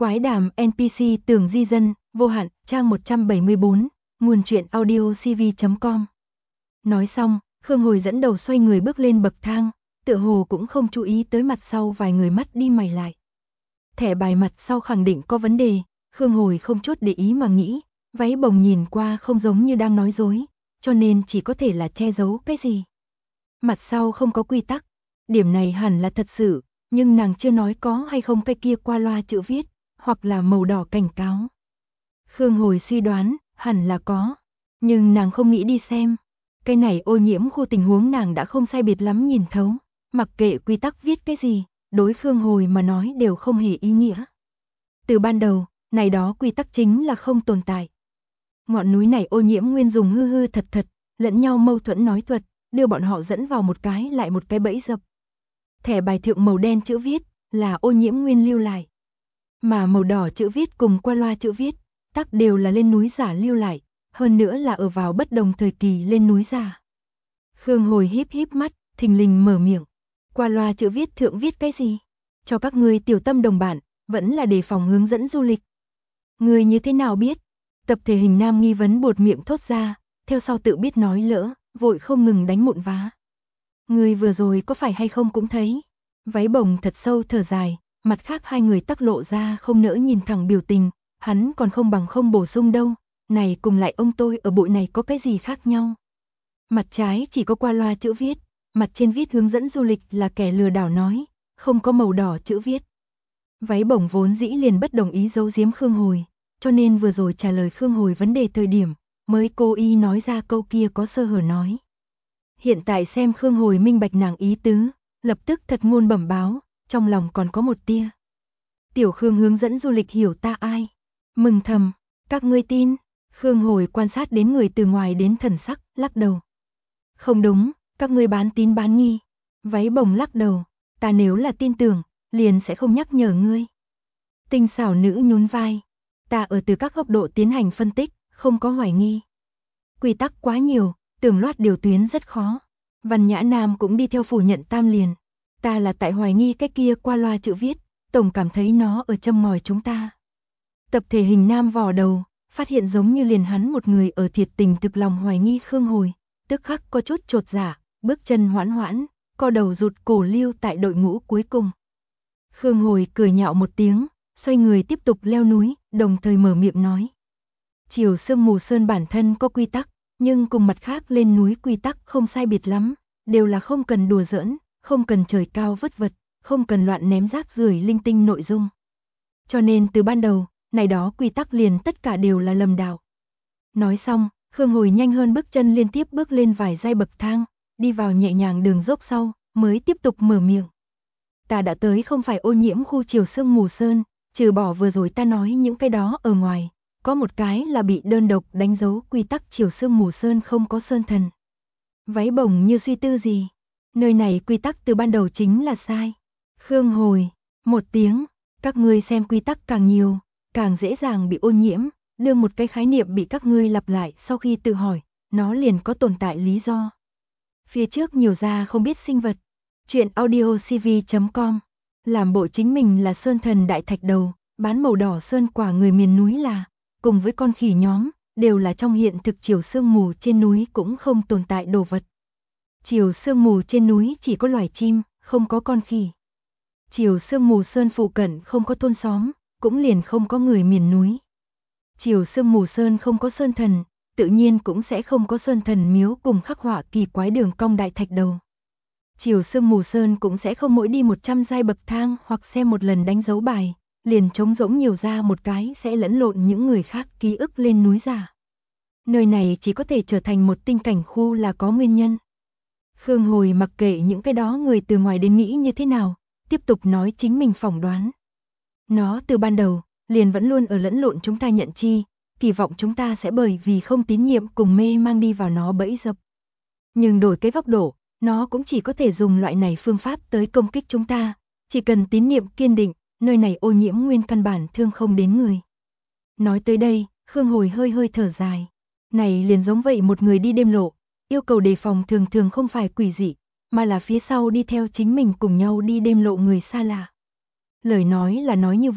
Quái đàm NPC Tường Di Dân, vô hạn, trang 174, nguồn truyện audio cv.com. Nói xong, Khương Hồi dẫn đầu xoay người bước lên bậc thang, tựa hồ cũng không chú ý tới mặt sau vài người mắt đi mày lại. Thẻ bài mặt sau khẳng định có vấn đề, Khương Hồi không chút để ý mà nghĩ, váy bồng nhìn qua không giống như đang nói dối, cho nên chỉ có thể là che giấu cái gì. Mặt sau không có quy tắc, điểm này hẳn là thật sự, nhưng nàng chưa nói có hay không cái kia qua loa chữ viết, hoặc là màu đỏ cảnh cáo. Khương Hồi suy đoán, hẳn là có, nhưng nàng không nghĩ đi xem. Cái này ô nhiễm khu tình huống nàng đã không sai biệt lắm nhìn thấu, mặc kệ quy tắc viết cái gì, đối Khương Hồi mà nói đều không hề ý nghĩa. Từ ban đầu, này đó quy tắc chính là không tồn tại. Ngọn núi này ô nhiễm nguyên dùng hư hư thật thật, lẫn nhau mâu thuẫn nói thuật, đưa bọn họ dẫn vào một cái lại một cái bẫy dập. Thẻ bài thượng màu đen chữ viết là ô nhiễm nguyên lưu lại, mà màu đỏ chữ viết cùng qua loa chữ viết, tắc đều là lên núi giả lưu lại, hơn nữa là ở vào bất đồng thời kỳ lên núi giả. Khương Hồi híp híp mắt, thình lình mở miệng. Qua loa chữ viết thượng viết cái gì? Cho các ngươi tiểu tâm đồng bạn, vẫn là đề phòng hướng dẫn du lịch. Ngươi như thế nào biết? Tập thể hình nam nghi vấn buột miệng thốt ra, theo sau tự biết nói lỡ, vội không ngừng đánh mụn vá. Ngươi vừa rồi có phải hay không cũng thấy. Váy bồng thật sâu thở dài, mặt khác hai người tắc lộ ra không nỡ nhìn thẳng biểu tình, hắn còn không bằng không bổ sung đâu, này cùng lại ông tôi ở bụi này có cái gì khác nhau. Mặt trái chỉ có qua loa chữ viết, mặt trên viết hướng dẫn du lịch là kẻ lừa đảo nói, không có màu đỏ chữ viết. Váy bồng vốn dĩ liền bất đồng ý giấu giếm Khương Hồi, cho nên vừa rồi trả lời Khương Hồi vấn đề thời điểm, mới cố ý nói ra câu kia có sơ hở nói. Hiện tại xem Khương Hồi minh bạch nàng ý tứ, lập tức thật ngôn bẩm báo, trong lòng còn có một tia. Tiểu Khương hướng dẫn du lịch hiểu ta ai? Mừng thầm, các ngươi tin? Khương Hồi quan sát đến người từ ngoài đến thần sắc, lắc đầu. Không đúng, các ngươi bán tín bán nghi. Váy bồng lắc đầu, ta nếu là tin tưởng, liền sẽ không nhắc nhở ngươi. Tinh xảo nữ nhún vai, ta ở từ các góc độ tiến hành phân tích, không có hoài nghi. Quy tắc quá nhiều, tưởng loát điều tuyến rất khó. Văn Nhã Nam cũng đi theo phủ nhận tam liền. Ta là tại hoài nghi cái kia qua loa chữ viết, tổng cảm thấy nó ở châm ngòi chúng ta. Tập thể hình nam vò đầu, phát hiện giống như liền hắn một người ở thiệt tình thực lòng hoài nghi Khương Hồi, tức khắc có chút chột dạ, bước chân hoãn hoãn, co đầu rụt cổ lưu tại đội ngũ cuối cùng. Khương Hồi cười nhạo một tiếng, xoay người tiếp tục leo núi, đồng thời mở miệng nói. Chiều Sương Mù Sơn bản thân có quy tắc, nhưng cùng mặt khác lên núi quy tắc không sai biệt lắm, đều là không cần đùa giỡn, không cần trời cao vất vật, không cần loạn ném rác rưởi linh tinh nội dung. Cho nên từ ban đầu, này đó quy tắc liền tất cả đều là lầm đạo. Nói xong, Khương Hồi nhanh hơn bước chân liên tiếp bước lên vài giai bậc thang, đi vào nhẹ nhàng đường dốc sau, mới tiếp tục mở miệng. Ta đã tới không phải ô nhiễm khu Chiều Sương Mù Sơn, trừ bỏ vừa rồi ta nói những cái đó ở ngoài, có một cái là bị đơn độc đánh dấu quy tắc Chiều Sương Mù Sơn không có sơn thần. Váy bồng như suy tư gì, nơi này quy tắc từ ban đầu chính là sai. Khương Hồi, một tiếng, các ngươi xem quy tắc càng nhiều, càng dễ dàng bị ô nhiễm, đưa một cái khái niệm bị các ngươi lặp lại sau khi tự hỏi, nó liền có tồn tại lý do. Phía trước nhiều ra không biết sinh vật. Chuyện audio cv.com. Làm bộ chính mình là sơn thần đại thạch đầu, bán màu đỏ sơn quả người miền núi là, cùng với con khỉ nhóm, đều là trong hiện thực chiều sương mù trên núi cũng không tồn tại đồ vật. Chiều sương mù trên núi chỉ có loài chim, không có con khỉ. Chiều Sương Mù Sơn phụ cận không có thôn xóm, cũng liền không có người miền núi. Chiều Sương Mù Sơn không có sơn thần, tự nhiên cũng sẽ không có sơn thần miếu cùng khắc họa kỳ quái đường cong đại thạch đầu. Chiều Sương Mù Sơn cũng sẽ không mỗi đi 100 giai bậc thang hoặc xem một lần đánh dấu bài, liền trống rỗng nhiều ra một cái sẽ lẫn lộn những người khác ký ức lên núi giả. Nơi này chỉ có thể trở thành một tinh cảnh khu là có nguyên nhân. Khương Hồi mặc kệ những cái đó người từ ngoài đến nghĩ như thế nào, tiếp tục nói chính mình phỏng đoán. Nó từ ban đầu, liền vẫn luôn ở lẫn lộn chúng ta nhận chi, kỳ vọng chúng ta sẽ bởi vì không tín nhiệm cùng mê mang đi vào nó bẫy dập. Nhưng đổi cái góc độ, nó cũng chỉ có thể dùng loại này phương pháp tới công kích chúng ta, chỉ cần tín niệm kiên định, nơi này ô nhiễm nguyên căn bản thương không đến người. Nói tới đây, Khương Hồi hơi hơi thở dài. Này liền giống vậy một người đi đêm lộ, yêu cầu đề phòng thường thường không phải quỷ dị, mà là phía sau đi theo chính mình cùng nhau đi đêm lộ người xa lạ. Lời nói là nói như vậy,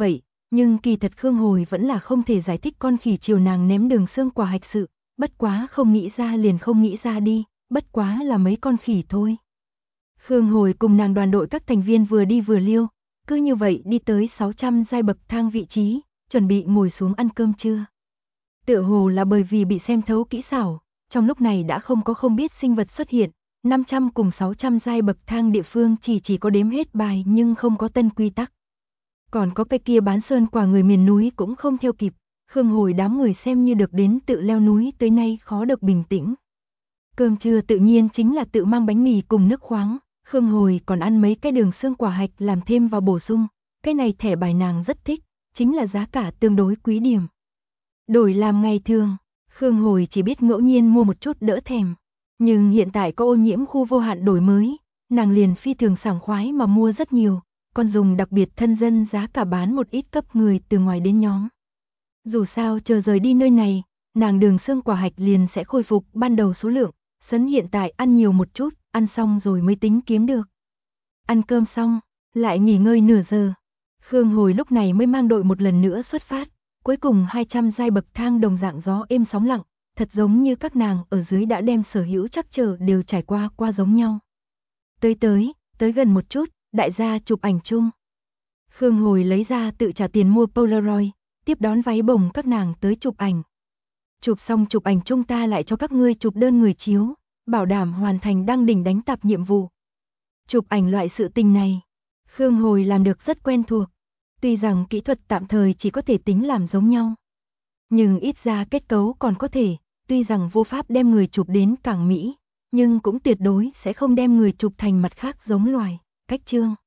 nhưng kỳ thật Khương Hồi vẫn là không thể giải thích con khỉ chiều nàng ném đường xương quả hạch sự, bất quá không nghĩ ra liền không nghĩ ra đi, bất quá là mấy con khỉ thôi. Khương Hồi cùng nàng đoàn đội các thành viên vừa đi vừa liêu, cứ như vậy đi tới 600 giai bậc thang vị trí, chuẩn bị ngồi xuống ăn cơm trưa. Tựa hồ là bởi vì bị xem thấu kỹ xảo, trong lúc này đã không có không biết sinh vật xuất hiện, 500 cùng 600 giai bậc thang địa phương chỉ có đếm hết bài nhưng không có tân quy tắc. Còn có cái kia bán sơn quả người miền núi cũng không theo kịp, Khương Hồi đám người xem như được đến tự leo núi tới nay khó được bình tĩnh. Cơm trưa tự nhiên chính là tự mang bánh mì cùng nước khoáng, Khương Hồi còn ăn mấy cái đường xương quả hạch làm thêm vào bổ sung, cái này thẻ bài nàng rất thích, chính là giá cả tương đối quý điểm. Đổi làm ngày thường, Khương Hồi chỉ biết ngẫu nhiên mua một chút đỡ thèm, nhưng hiện tại có ô nhiễm khu vô hạn đổi mới, nàng liền phi thường sảng khoái mà mua rất nhiều, còn dùng đặc biệt thân dân giá cả bán một ít cấp người từ ngoài đến nhóm. Dù sao chờ rời đi nơi này, nàng đường xương quả hạch liền sẽ khôi phục ban đầu số lượng, sấn hiện tại ăn nhiều một chút, ăn xong rồi mới tính kiếm được. Ăn cơm xong, lại nghỉ ngơi nửa giờ. Khương Hồi lúc này mới mang đội một lần nữa xuất phát, cuối cùng 200 giai bậc thang đồng dạng gió êm sóng lặng, thật giống như các nàng ở dưới đã đem sở hữu trắc trở đều trải qua giống nhau. Tới gần một chút, đại gia chụp ảnh chung. Khương Hồi lấy ra tự trả tiền mua Polaroid, tiếp đón váy bồng các nàng tới chụp ảnh. Chụp xong chụp ảnh chung ta lại cho các ngươi chụp đơn người chiếu, bảo đảm hoàn thành đăng đỉnh đánh tạp nhiệm vụ. Chụp ảnh loại sự tình này, Khương Hồi làm được rất quen thuộc. Tuy rằng kỹ thuật tạm thời chỉ có thể tính làm giống nhau, nhưng ít ra kết cấu còn có thể, tuy rằng vô pháp đem người chụp đến càng mỹ, nhưng cũng tuyệt đối sẽ không đem người chụp thành mặt khác giống loài, cách trương.